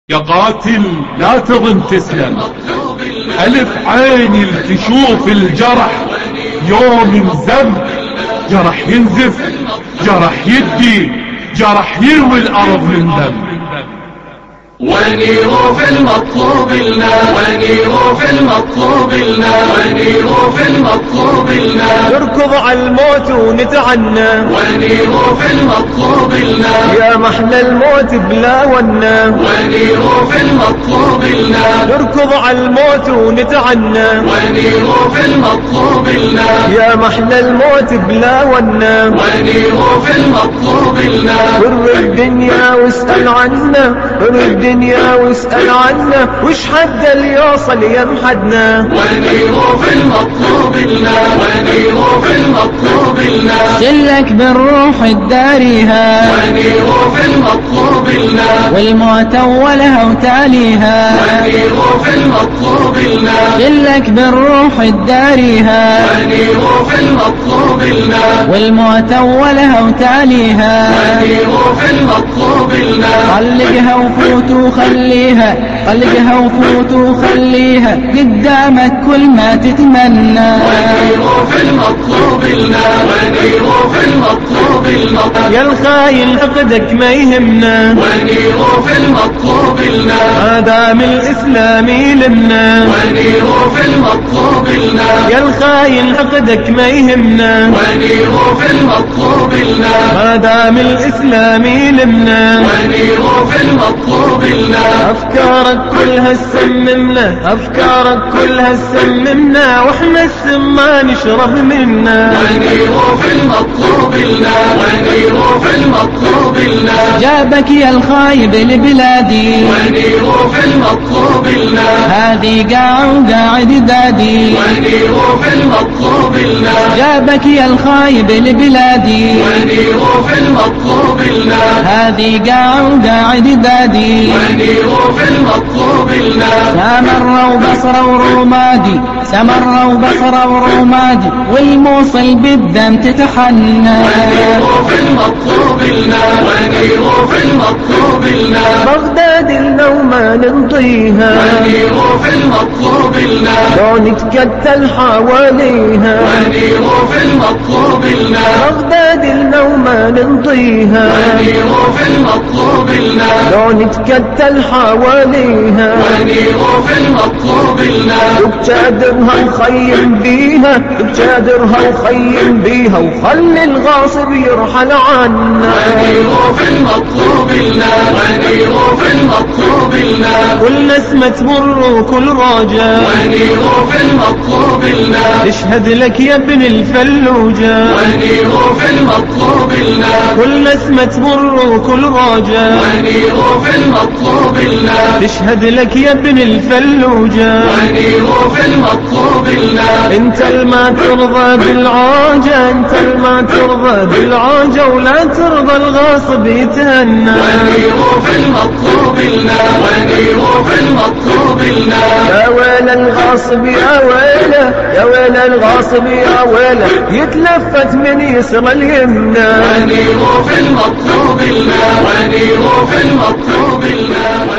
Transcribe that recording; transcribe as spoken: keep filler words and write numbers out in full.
يا قاتل لا تظن تسلم، ألف عيني تشوف الجرح يوم انزم، جرح ينزف، جرح يدي، جرح يروي الأرض من دم. ونيروا في المطلوب لنا، ونيروا في المطلوب لنا، ونيروا في المطلوب لنا، نركض على الموت ونتعنى، ونيروا في المطلوب لنا، يا محلى الموت بلا ونا، ونيروا في المطلوب لنا، نركض على الموت ونتعنى، ونيروا في المطلوب لنا، يا محلى الموت بلا ونا، ونيروا في المطلوب لنا، ور الدنيا واسأل عنا، ور الدنيا واسأل عنا، وش حد اللي يوصل يمحدنا. ونيروا في المطلوب لنا، ونيروا في المطلوب لنا، جلك بالروح الداريها، ونيروا في المطلوب لنا، والموت أولها وتاليها، ونيروا في المطلوب لنا، جلك بالروح الداريها، ونيروا في المطلوب لنا، والموت أولها وتاليها، ونيروا في المطلوب لنا، طلقها وفوت وخليها، طلقها وفوت وخليها قدامك كل ما تتمنى. ونيروا في المطلوب لنا، ونيروا في المطلوب لنا، يا الخاين عقدك ما يهمنا، ونيروا في المطلوب لنا، ما دام الإسلام يلمنا. ونيروا في المطلوب لنا، يا الخاين عقدك ما يهمنا، ونيروا في المطلوب لنا، ما دام الإسلام يلمنا. ونيروا في المطلوب لنا، أفكارك كلها تسممنا، أفكارك كلها تسممنا، وإحنا السم ما نشرب منا. ونيروا في المطلوب لنا، ونيروا في المطلوب لنا، جابك يا الخايب لبلادي، ونيروا في المطلوب لنا، هذه قاع وقاعد دادي، ونيروا في المطلوب لنا، جابك يا الخايب لبلادي، ونيروا في المطلوب لنا، هذه قاع وقاعد دادي، ونيروا في المطلوب لنا، سمر وبصرة ورمادي، سمر وبصرة ورمادي، والموصل بالدم تتحنى. ونيروا في المطلوب لنا، ونيروا في المطلوب لنا، بغداد لو ما ننطيها، ونيروا في المطلوب لنا، لو نتكتل حواليها. ونيروا في المطلوب لنا، بغداد لو ما ننطيها، ونيروا في المطلوب لنا، لو نتكتل حواليها. ونيروا في المطلوب لنا، بجادرها وخيم بيها، بجادرها وخيم بيها، وخلي الغاصب يرحل عنا. ونيروا في المطلوب لنا، ونيروا في المطلوب لنا، كل نسمة تمر وكل راجع، ونيروا في المطلوب لنا، اشهد لك يا ابن الفلوجة. ونيروا في المطلوب لنا، كل نسمة تمر وكل راجع، ونيروا في المطلوب لنا، اشهد لك يا ابن الفلوجة. ونيروا في المطلوب لنا، انت الما ترضى بالعاجة، انت الما ترضى بالعاجة، ولا ترضى الغاصب يتهنى. ونيروا في المطلوب لنا، ونيروا في المطلوب لنا، يا ويل الغاصب يا ويله، يا ويل الغاصب يا ويله، يتلفت من يسرى اليمنى. ونيروا في المطلوب لنا، ونيروا في المطلوب لنا.